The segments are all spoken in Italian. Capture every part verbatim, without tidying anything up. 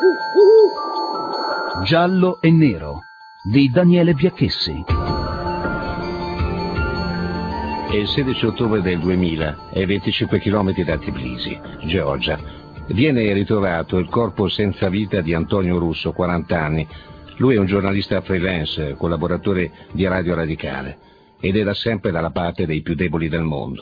Giallo e nero di Daniele Biacchessi. È il sedici ottobre del duemila, ai venticinque chilometri da Tbilisi, Georgia. Viene ritrovato il corpo senza vita di Antonio Russo, quaranta anni. Lui è un giornalista freelance, collaboratore di Radio Radicale, ed è da sempre dalla parte dei più deboli del mondo.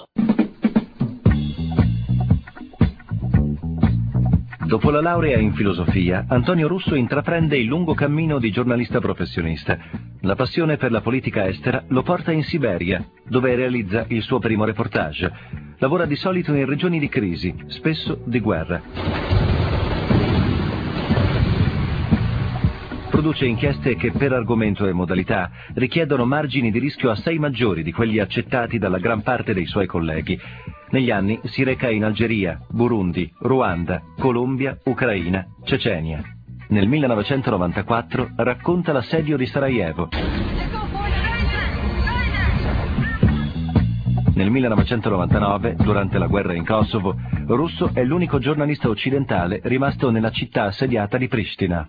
Dopo la laurea in filosofia, Antonio Russo intraprende il lungo cammino di giornalista professionista. La passione per la politica estera lo porta in Siberia, dove realizza il suo primo reportage. Lavora di solito in regioni di crisi, spesso di guerra. Produce inchieste che per argomento e modalità richiedono margini di rischio assai maggiori di quelli accettati dalla gran parte dei suoi colleghi. Negli anni si reca in Algeria, Burundi, Ruanda, Colombia, Ucraina, Cecenia. Nel millenovecentonovantaquattro racconta l'assedio di Sarajevo. Nel millenovecentonovantanove, durante la guerra in Kosovo, Russo è l'unico giornalista occidentale rimasto nella città assediata di Pristina.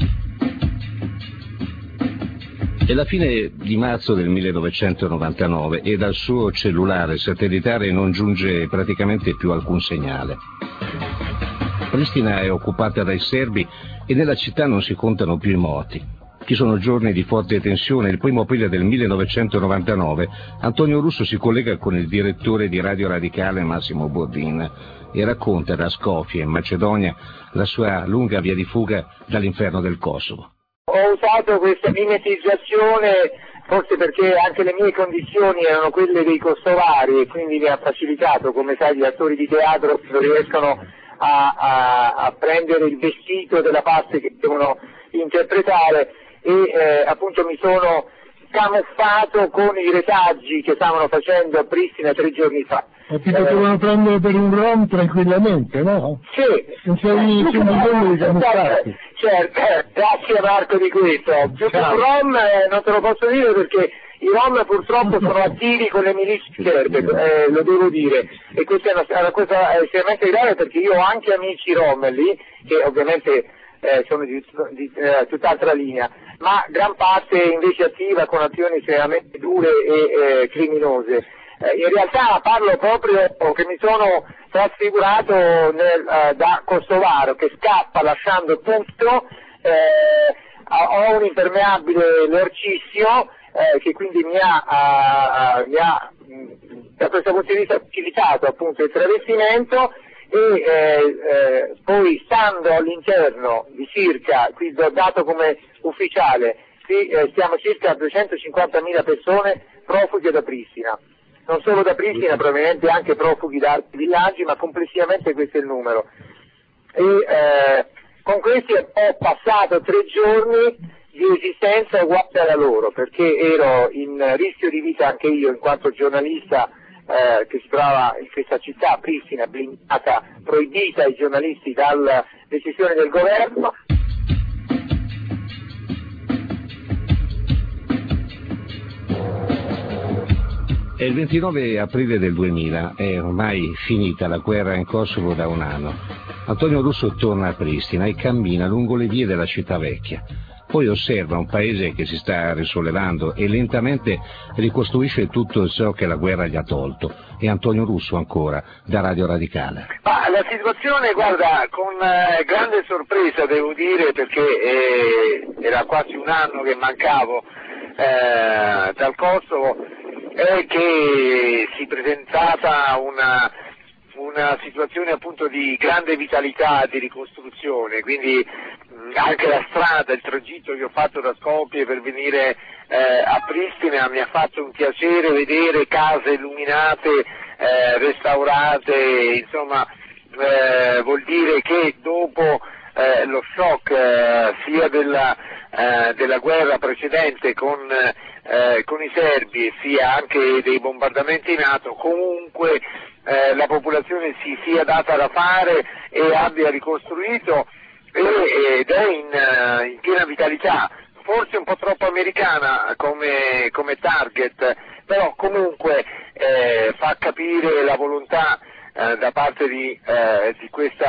È la fine di marzo del millenovecentonovantanove e dal suo cellulare satellitare non giunge praticamente più alcun segnale. Pristina è occupata dai serbi e nella città non si contano più i morti. Ci sono giorni di forte tensione. Il primo aprile del millenovecentonovantanove Antonio Russo si collega con il direttore di Radio Radicale Massimo Bordin e racconta da Skopje, in Macedonia, la sua lunga via di fuga dall'inferno del Kosovo. Ho usato questa mimetizzazione forse perché anche le mie condizioni erano quelle dei kosovari e quindi mi ha facilitato, come sai, gli attori di teatro riescono a, a, a prendere il vestito della parte che devono interpretare e eh, appunto mi sono camuffato con i retaggi che stavano facendo a Pristina tre giorni fa. E ti potevano eh, prendere per un rom tranquillamente, no? Sì. Senza nessun bisogno di camuffarti. Certo, grazie Marco di questo. Più che un rom eh, non te lo posso dire perché i rom purtroppo sono attivi con le milizie serbe, eh, lo devo dire, e questa è una, una cosa estremamente grave perché io ho anche amici rom lì, che ovviamente eh, sono di, di eh, tutt'altra linea, ma gran parte invece attiva con azioni estremamente dure e eh, criminose. Eh, in realtà parlo proprio che mi sono trasfigurato nel, uh, da kosovaro che scappa lasciando tutto, eh, ho un impermeabile lorcissimo eh, che quindi mi ha, uh, mi ha mh, da questo punto di vista facilitato appunto il travestimento e eh, eh, poi stando all'interno di circa, qui ho dato come ufficiale, qui eh, siamo circa a duecentocinquantamila persone profughe da Pristina. Non solo da Pristina, probabilmente anche profughi da altri villaggi, ma complessivamente questo è il numero. E eh, con questi ho passato tre giorni di esistenza uguale alla loro, perché ero in rischio di vita anche io, in quanto giornalista eh, che si trova in questa città, Pristina, blindata, proibita ai giornalisti dalla decisione del governo. È il ventinove aprile del duemila, è ormai finita la guerra in Kosovo da un anno. Antonio Russo torna a Pristina e cammina lungo le vie della città vecchia. Poi osserva un paese che si sta risollevando e lentamente ricostruisce tutto ciò che la guerra gli ha tolto. E Antonio Russo ancora, da Radio Radicale. Ma la situazione, guarda, con eh, grande sorpresa devo dire, perché eh, era quasi un anno che mancavo eh, dal Kosovo, è che si presentava una, una situazione appunto di grande vitalità, di ricostruzione, quindi mh, anche la strada, il tragitto che ho fatto da Skopje per venire eh, a Pristina mi ha fatto un piacere vedere case illuminate, eh, restaurate, insomma eh, vuol dire che dopo eh, lo shock eh, sia della, eh, della guerra precedente con Eh, con i serbi sia anche dei bombardamenti NATO, comunque eh, la popolazione si sia data da fare e abbia ricostruito e, ed è in, uh, in piena vitalità, forse un po' troppo americana come, come target, però comunque eh, fa capire la volontà eh, da parte di, eh, di questa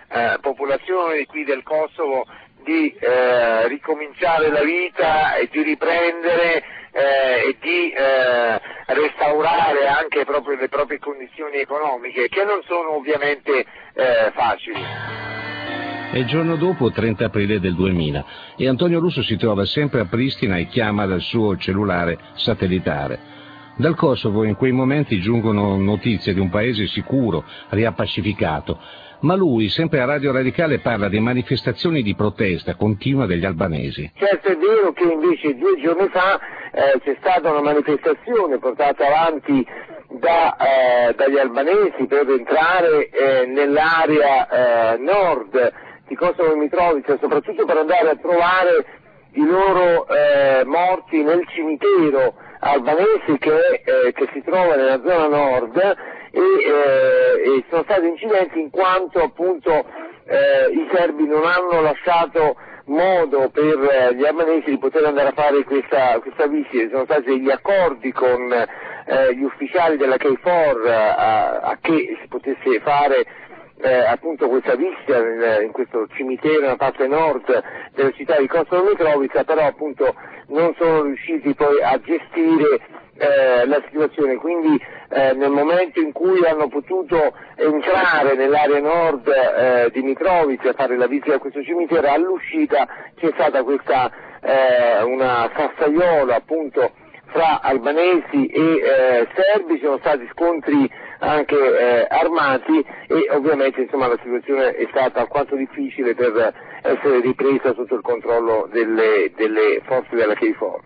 eh, popolazione qui del Kosovo di eh, ricominciare la vita e di riprendere eh, e di eh, restaurare anche proprio le proprie condizioni economiche, che non sono ovviamente eh, facili. È il giorno dopo, trenta aprile del duemila, e Antonio Russo si trova sempre a Pristina e chiama dal suo cellulare satellitare. Dal Kosovo in quei momenti giungono notizie di un paese sicuro, riappacificato, ma lui, sempre a Radio Radicale, parla di manifestazioni di protesta continua degli albanesi. Certo è vero che invece due giorni fa eh, c'è stata una manifestazione portata avanti da, eh, dagli albanesi per entrare eh, nell'area eh, nord di Kosovo e Mitrovica, soprattutto per andare a trovare i loro eh, morti nel cimitero albanese che, eh, che si trova nella zona nord e, eh, e sono stati incidenti in quanto appunto eh, i serbi non hanno lasciato modo per eh, gli albanesi di poter andare a fare questa, questa visita. Sono stati degli accordi con eh, gli ufficiali della K quattro eh, a, a che si potesse fare Eh, appunto questa visita in, in questo cimitero nella parte nord della città di Kosovo Mitrovica, però appunto non sono riusciti poi a gestire eh, la situazione, quindi eh, nel momento in cui hanno potuto entrare nell'area nord eh, di Mitrovica e fare la visita a questo cimitero, all'uscita c'è stata questa eh, una sassaiola appunto fra albanesi e eh, serbi, ci sono stati scontri anche eh, armati e ovviamente insomma la situazione è stata alquanto difficile per essere ripresa sotto il controllo delle, delle forze della K quattro.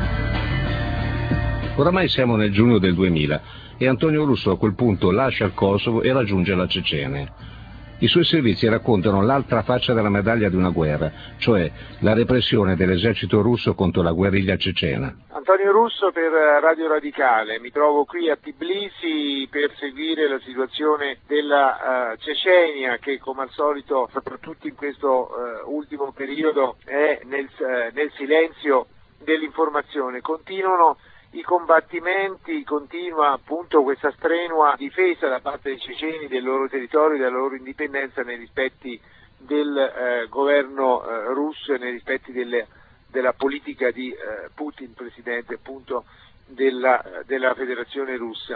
Oramai siamo nel giugno del duemila e Antonio Russo a quel punto lascia il Kosovo e raggiunge la Cecenia. I suoi servizi raccontano l'altra faccia della medaglia di una guerra, cioè la repressione dell'esercito russo contro la guerriglia cecena. Antonio Russo per Radio Radicale, mi trovo qui a Tbilisi per seguire la situazione della uh, Cecenia che come al solito, soprattutto in questo uh, ultimo periodo, è nel, uh, nel silenzio dell'informazione. Continuano i combattimenti, continua appunto questa strenua difesa da parte dei ceceni del loro territorio e della loro indipendenza nei rispetti del eh, governo eh, russo e nei rispetti delle, della politica di eh, Putin, presidente appunto della, della Federazione Russa.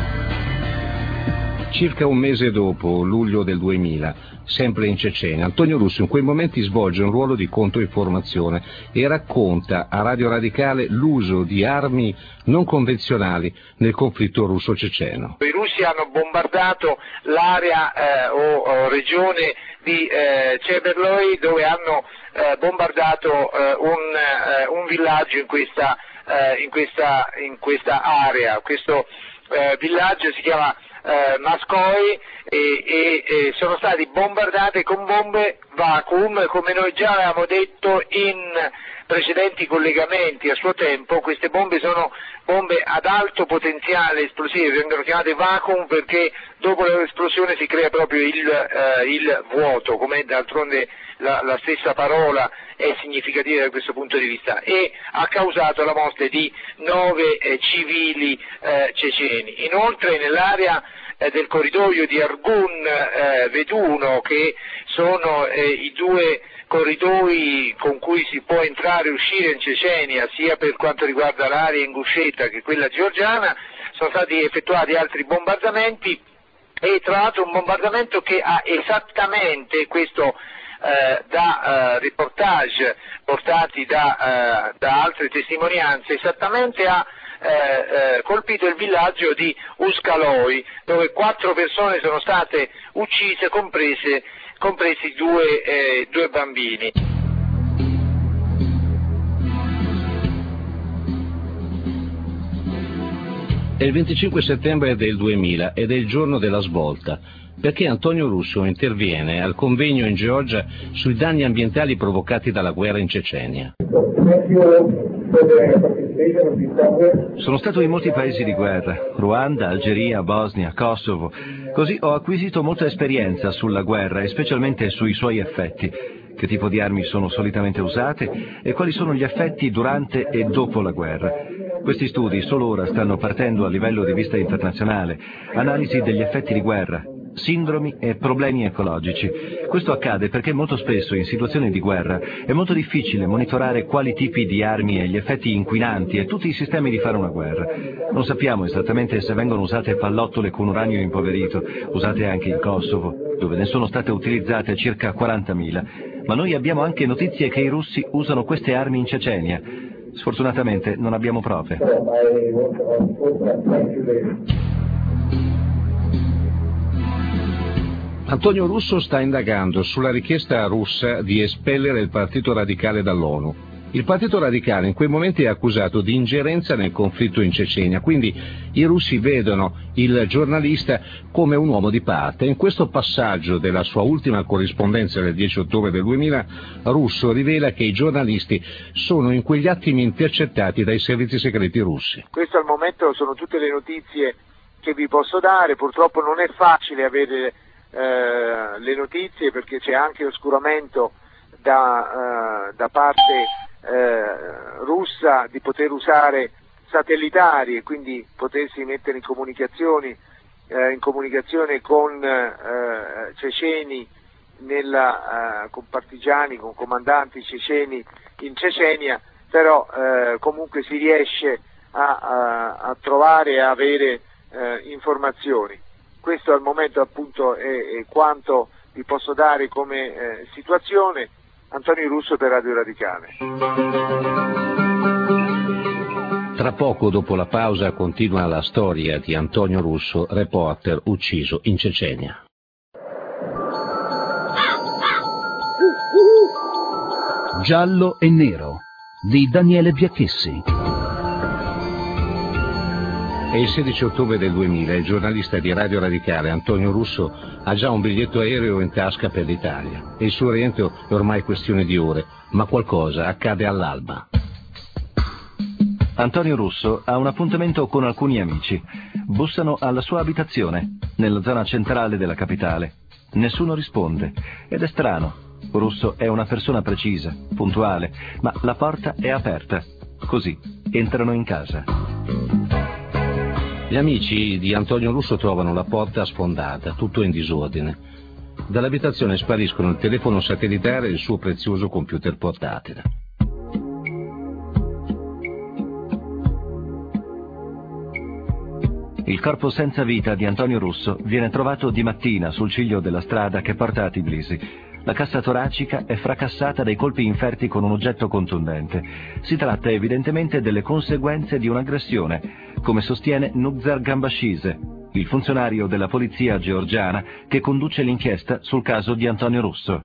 Circa un mese dopo, luglio del duemila, sempre in Cecenia, Antonio Russo in quei momenti svolge un ruolo di controinformazione e racconta a Radio Radicale l'uso di armi non convenzionali nel conflitto russo-ceceno. I russi hanno bombardato l'area eh, o, o regione di eh, Ceberloi, dove hanno eh, bombardato eh, un, eh, un villaggio in questa, eh, in questa, in questa area. Questo eh, villaggio si chiama Eh, Mascoi e, e, e sono stati bombardati con bombe vacuum, come noi già avevamo detto in precedenti collegamenti a suo tempo. Queste bombe sono bombe ad alto potenziale esplosivo, vengono chiamate vacuum perché dopo l'esplosione si crea proprio il, eh, il vuoto, come d'altronde la, la stessa parola è significativa da questo punto di vista, e ha causato la morte di nove eh, civili eh, ceceni. Inoltre nell'area eh, del corridoio di Argun eh, Veduno, che sono eh, i due corridoi con cui si può entrare e uscire in Cecenia, sia per quanto riguarda l'area ingusceta che quella georgiana, sono stati effettuati altri bombardamenti, e tra l'altro un bombardamento che ha esattamente, questo Eh, da eh, reportage portati da, eh, da altre testimonianze, esattamente ha eh, eh, colpito il villaggio di Uskaloi, dove quattro persone sono state uccise, comprese, compresi due, eh, due bambini. È il venticinque settembre del duemila ed è il giorno della svolta, perché Antonio Russo interviene al convegno in Georgia sui danni ambientali provocati dalla guerra in Cecenia. Sono stato in molti paesi di guerra, Ruanda, Algeria, Bosnia, Kosovo, così ho acquisito molta esperienza sulla guerra e specialmente sui suoi effetti, che tipo di armi sono solitamente usate e quali sono gli effetti durante e dopo la guerra. Questi studi solo ora stanno partendo a livello di vista internazionale, analisi degli effetti di guerra, sindromi e problemi ecologici. Questo accade perché molto spesso in situazioni di guerra è molto difficile monitorare quali tipi di armi e gli effetti inquinanti e tutti i sistemi di fare una guerra. Non sappiamo esattamente se vengono usate pallottole con uranio impoverito, usate anche in Kosovo, dove ne sono state utilizzate circa quarantamila, ma noi abbiamo anche notizie che i russi usano queste armi in Cecenia. Sfortunatamente non abbiamo prove. Antonio Russo sta indagando sulla richiesta russa di espellere il Partito Radicale dall'ONU. Il Partito Radicale in quei momenti è accusato di ingerenza nel conflitto in Cecenia, quindi i russi vedono il giornalista come un uomo di parte. In questo passaggio della sua ultima corrispondenza del dieci ottobre del duemila, Russo rivela che i giornalisti sono in quegli attimi intercettati dai servizi segreti russi. Questo al momento sono tutte le notizie che vi posso dare, purtroppo non è facile avere eh, le notizie perché c'è anche oscuramento da, eh, da parte Eh, russa di poter usare satellitari e quindi potersi mettere in comunicazioni eh, in comunicazione con eh, ceceni nella, eh, con partigiani, con comandanti ceceni in Cecenia, però eh, comunque si riesce a, a, a trovare e a avere eh, informazioni. Questo al momento appunto è, è quanto vi posso dare come eh, situazione. Antonio Russo per Radio Radicale. Tra poco, dopo la pausa, continua la storia di Antonio Russo, reporter ucciso in Cecenia. Giallo e nero di Daniele Biacchessi. È il sedici ottobre del duemila, il giornalista di Radio Radicale Antonio Russo ha già un biglietto aereo in tasca per l'Italia e il suo rientro è ormai questione di ore, ma qualcosa accade all'alba. Antonio Russo ha un appuntamento con alcuni amici. Bussano alla sua abitazione, nella zona centrale della capitale. Nessuno risponde ed è strano. Russo è una persona precisa, puntuale, ma la porta è aperta. Così entrano in casa. Gli amici di Antonio Russo trovano la porta sfondata, tutto in disordine. Dall'abitazione spariscono il telefono satellitare e il suo prezioso computer portatile. Il corpo senza vita di Antonio Russo viene trovato di mattina sul ciglio della strada che porta a Tbilisi. La cassa toracica è fracassata dai colpi inferti con un oggetto contundente. Si tratta evidentemente delle conseguenze di un'aggressione, come sostiene Nuzar Gambashise, il funzionario della polizia georgiana che conduce l'inchiesta sul caso di Antonio Russo.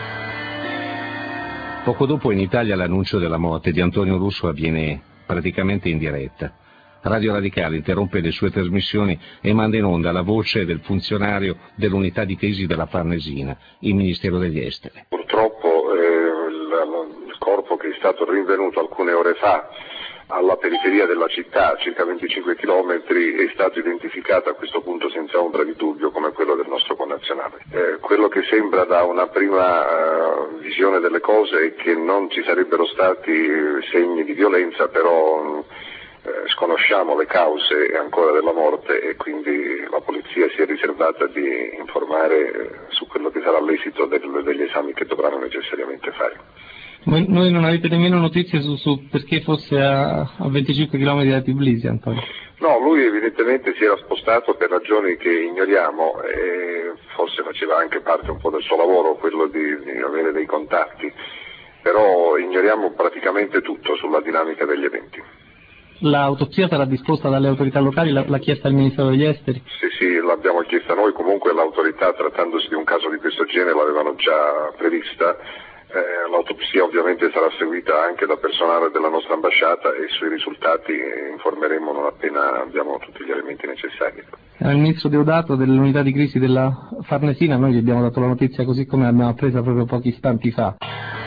Poco dopo in Italia l'annuncio della morte di Antonio Russo avviene praticamente in diretta. Radio Radicale interrompe le sue trasmissioni e manda in onda la voce del funzionario dell'unità di crisi della Farnesina, il Ministero degli Esteri. Purtroppo eh, il, il corpo che è stato rinvenuto alcune ore fa alla periferia della città, a circa venticinque chilometri, è stato identificato a questo punto senza ombra di dubbio come quello del nostro connazionale. Eh, quello che sembra da una prima uh, visione delle cose è che non ci sarebbero stati segni di violenza, però Eh, sconosciamo le cause ancora della morte e quindi la polizia si è riservata di informare su quello che sarà l'esito del, degli esami che dovranno necessariamente fare. Voi, noi non avete nemmeno notizie su, su perché fosse a, a venticinque chilometri da Tbilisi, Antonio? No, lui evidentemente si era spostato per ragioni che ignoriamo e forse faceva anche parte un po' del suo lavoro quello di, di avere dei contatti, però ignoriamo praticamente tutto sulla dinamica degli eventi. L'autopsia sarà disposta dalle autorità locali, l'ha chiesta il Ministero degli Esteri? Sì, sì, l'abbiamo chiesta noi, comunque l'autorità, trattandosi di un caso di questo genere, l'avevano già prevista. Eh, l'autopsia ovviamente sarà seguita anche da personale della nostra ambasciata e sui risultati informeremo non appena abbiamo tutti gli elementi necessari. Era il ministro Deodato dell'unità di crisi della Farnesina, noi gli abbiamo dato la notizia così come l'abbiamo appresa proprio pochi istanti fa.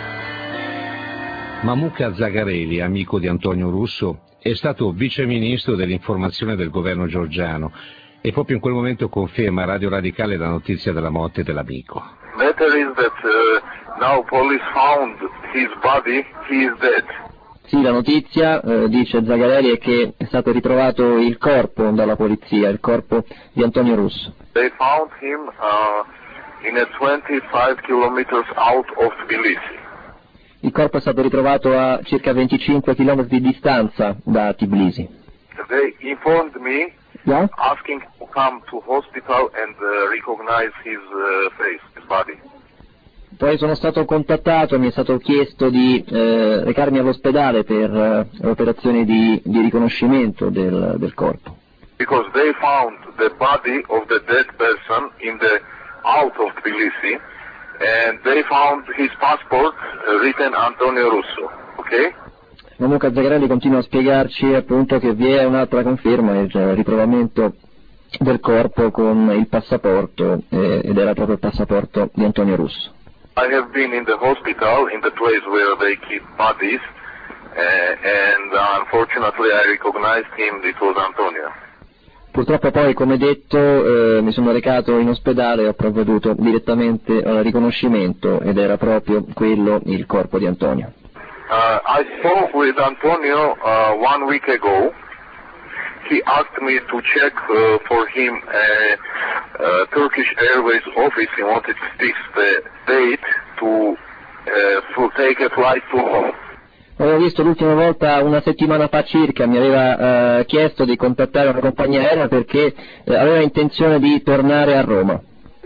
Mamuka Zagarelli, amico di Antonio Russo, è stato viceministro dell'informazione del governo georgiano e proprio in quel momento conferma a Radio Radicale la notizia della morte dell'amico. Better is that uh, now police found his body, he is dead. Sì, la notizia, eh, dice Zagarelli, è che è stato ritrovato il corpo dalla polizia, il corpo di Antonio Russo. They found him uh, in a twenty-five kilometers out of Tbilisi. Il corpo è stato ritrovato a circa venticinque chilometri di distanza da Tbilisi. They informed me, Yeah? asking to come to hospital and uh, recognize his uh, face, his body. Poi sono stato contattato e mi è stato chiesto di eh, recarmi all'ospedale per eh, l'operazione di, di riconoscimento del, del corpo. Because they found the body of the dead person in the out of Tbilisi, and they found his passport uh, written Antonio Russo, ok? Comunque Zagarelli continua a spiegarci appunto che vi è un'altra conferma, il ritrovamento del corpo con il passaporto, eh, ed era proprio il passaporto di Antonio Russo. I have been in the hospital, in the place where they keep bodies, uh, and unfortunately I recognized him, it was Antonio. Purtroppo poi, come detto, eh, mi sono recato in ospedale e ho provveduto direttamente al riconoscimento ed era proprio quello il corpo di Antonio. Uh, I spoke with Antonio uh, one week ago. He asked me to check uh, for him a, a Turkish Airways office. He wanted to fix the date to, uh, to take a flight to home. L'avevo visto l'ultima volta una settimana fa circa, mi aveva eh, chiesto di contattare una compagnia aerea perché eh, aveva intenzione di tornare a Roma.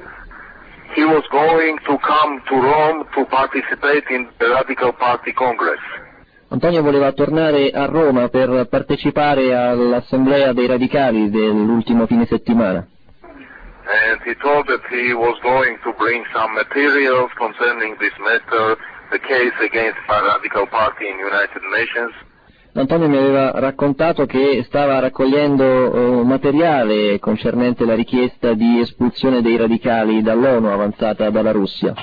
He was going to come to Rome to participate in the Radical Party Congress. Antonio voleva tornare a Roma per partecipare all'assemblea dei radicali dell'ultimo fine settimana. And he told that he was going to bring some materials concerning this matter, the case against the Radical Party in United Nations. Antonio mi aveva raccontato che stava raccogliendo uh, materiale concernente la richiesta di espulsione dei radicali dall'ONU avanzata dalla Russia.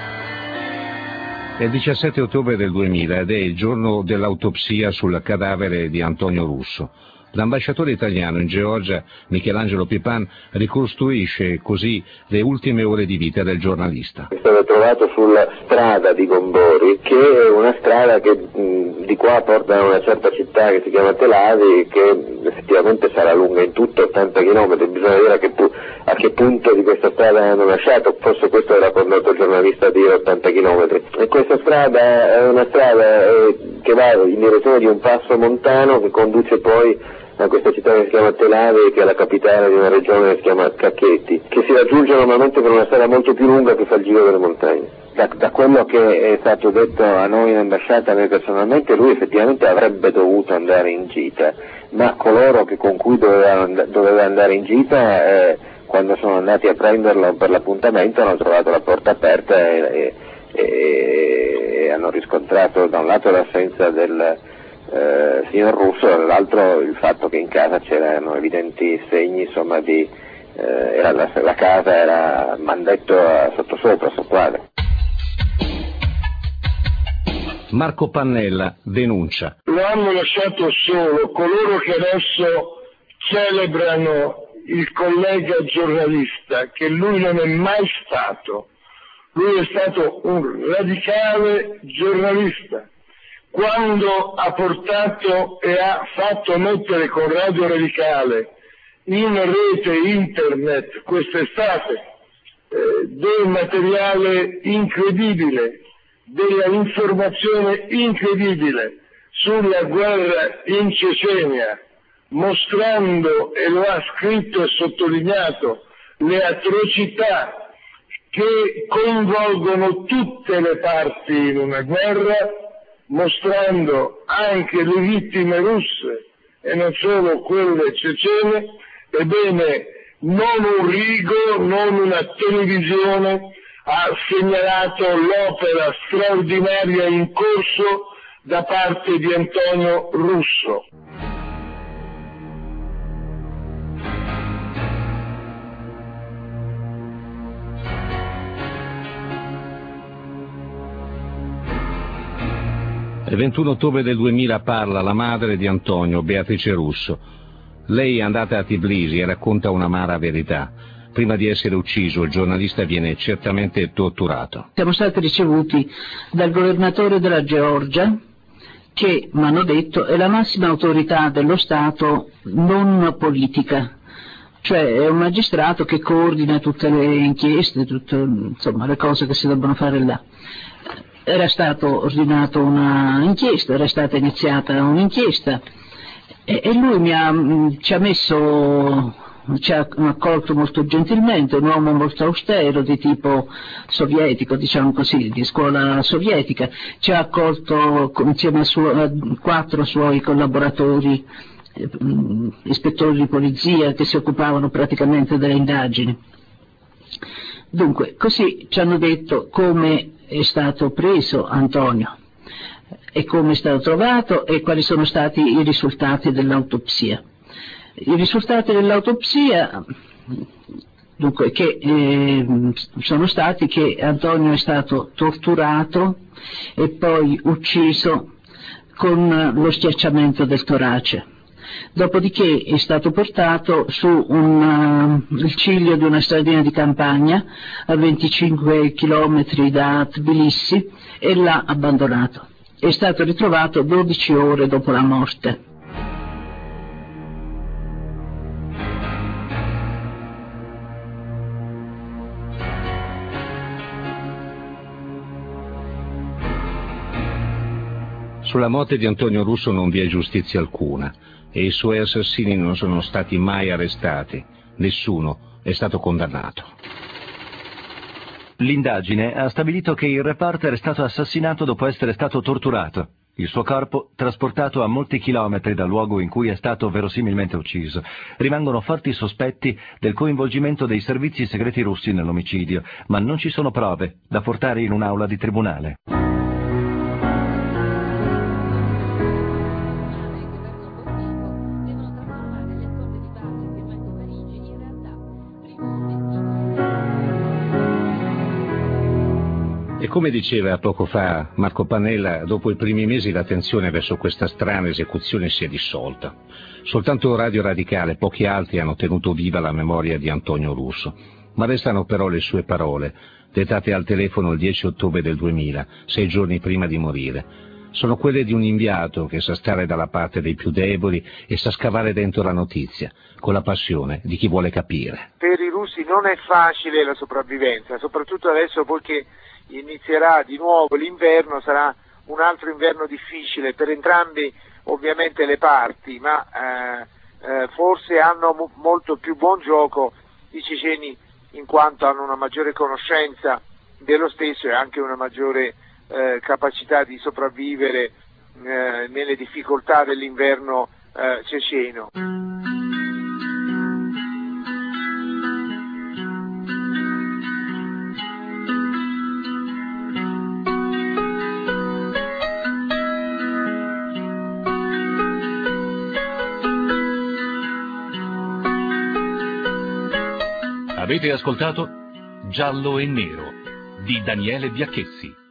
È il diciassette ottobre del duemila ed è il giorno dell'autopsia sul cadavere di Antonio Russo. L'ambasciatore italiano in Georgia, Michelangelo Pipan, ricostruisce così le ultime ore di vita del giornalista. È stato trovato sulla strada di Gombori, che è una strada che mh, di qua porta a una certa città che si chiama Tel Aviv, che effettivamente sarà lunga in tutto ottanta chilometri, bisogna vedere a che, pu- a che punto di questa strada hanno lasciato, forse questo era condotto il giornalista a dire ottanta chilometri. E questa strada è una strada eh, che va in direzione di un passo montano che conduce poi a questa città che si chiama Tel Aviv, che è la capitale di una regione che si chiama Kakheti, che si raggiunge normalmente per una strada molto più lunga che fa il giro delle montagne. Da, da quello che è stato detto a noi in ambasciata, a me personalmente, lui effettivamente avrebbe dovuto andare in gita, ma coloro che, con cui doveva, doveva andare in gita, eh, quando sono andati a prenderlo per l'appuntamento hanno trovato la porta aperta e, e, e hanno riscontrato da un lato l'assenza del Eh, signor Russo, dall'altro il fatto che in casa c'erano evidenti segni, insomma, di eh, era la, la casa era mandetto a sottosopra, sottoquadra. Marco Pannella denuncia. Lo hanno lasciato solo coloro che adesso celebrano il collega giornalista, che lui non è mai stato. Lui è stato un radicale giornalista. Quando ha portato e ha fatto mettere con Radio Radicale in rete internet quest'estate eh, del materiale incredibile, della informazione incredibile sulla guerra in Cecenia, mostrando, e lo ha scritto e sottolineato, le atrocità che coinvolgono tutte le parti in una guerra, mostrando anche le vittime russe e non solo quelle cecene. Ebbene, non un rigo, non una televisione ha segnalato l'opera straordinaria in corso da parte di Antonio Russo. Il ventuno ottobre del duemila parla la madre di Antonio, Beatrice Russo. Lei è andata a Tbilisi e racconta un'amara verità. Prima di essere ucciso, il giornalista viene certamente torturato. Siamo stati ricevuti dal governatore della Georgia, che, mi hanno detto, è la massima autorità dello Stato non politica, cioè è un magistrato che coordina tutte le inchieste, tutte, insomma, le cose che si debbono fare là. Era stato ordinato una inchiesta, era stata iniziata un'inchiesta e, e lui mi ha, ci ha messo, ci ha accolto molto gentilmente, un uomo molto austero di tipo sovietico, diciamo così, di scuola sovietica, ci ha accolto insieme a, suo, a quattro suoi collaboratori, eh, ispettori di polizia che si occupavano praticamente delle indagini. Dunque, così ci hanno detto come è stato preso Antonio e come è stato trovato e quali sono stati i risultati dell'autopsia. I risultati dell'autopsia, dunque, che eh, sono stati che Antonio è stato torturato e poi ucciso con lo schiacciamento del torace. Dopodiché è stato portato su un, uh, il ciglio di una stradina di campagna a venticinque chilometri da Tbilisi e l'ha abbandonato. È stato ritrovato dodici ore dopo la morte. Sulla morte di Antonio Russo non vi è giustizia alcuna e i suoi assassini non sono stati mai arrestati. Nessuno è stato condannato. L'indagine ha stabilito che il reporter è stato assassinato dopo essere stato torturato. Il suo corpo trasportato a molti chilometri dal luogo in cui è stato verosimilmente ucciso. Rimangono forti sospetti del coinvolgimento dei servizi segreti russi nell'omicidio, ma non ci sono prove da portare in un'aula di tribunale. E come diceva poco fa Marco Pannella, dopo i primi mesi la tensione verso questa strana esecuzione si è dissolta. Soltanto Radio Radicale e pochi altri hanno tenuto viva la memoria di Antonio Russo. Ma restano però le sue parole, dettate al telefono il dieci ottobre del duemila, sei giorni prima di morire. Sono quelle di un inviato che sa stare dalla parte dei più deboli e sa scavare dentro la notizia, con la passione di chi vuole capire. Per i russi non è facile la sopravvivenza, soprattutto adesso poiché inizierà di nuovo l'inverno, sarà un altro inverno difficile per entrambi ovviamente le parti, ma eh, eh, forse hanno mo- molto più buon gioco i ceceni in quanto hanno una maggiore conoscenza dello stesso e anche una maggiore eh, capacità di sopravvivere eh, nelle difficoltà dell'inverno eh, ceceno. Avete ascoltato Giallo e Nero di Daniele Biacchessi.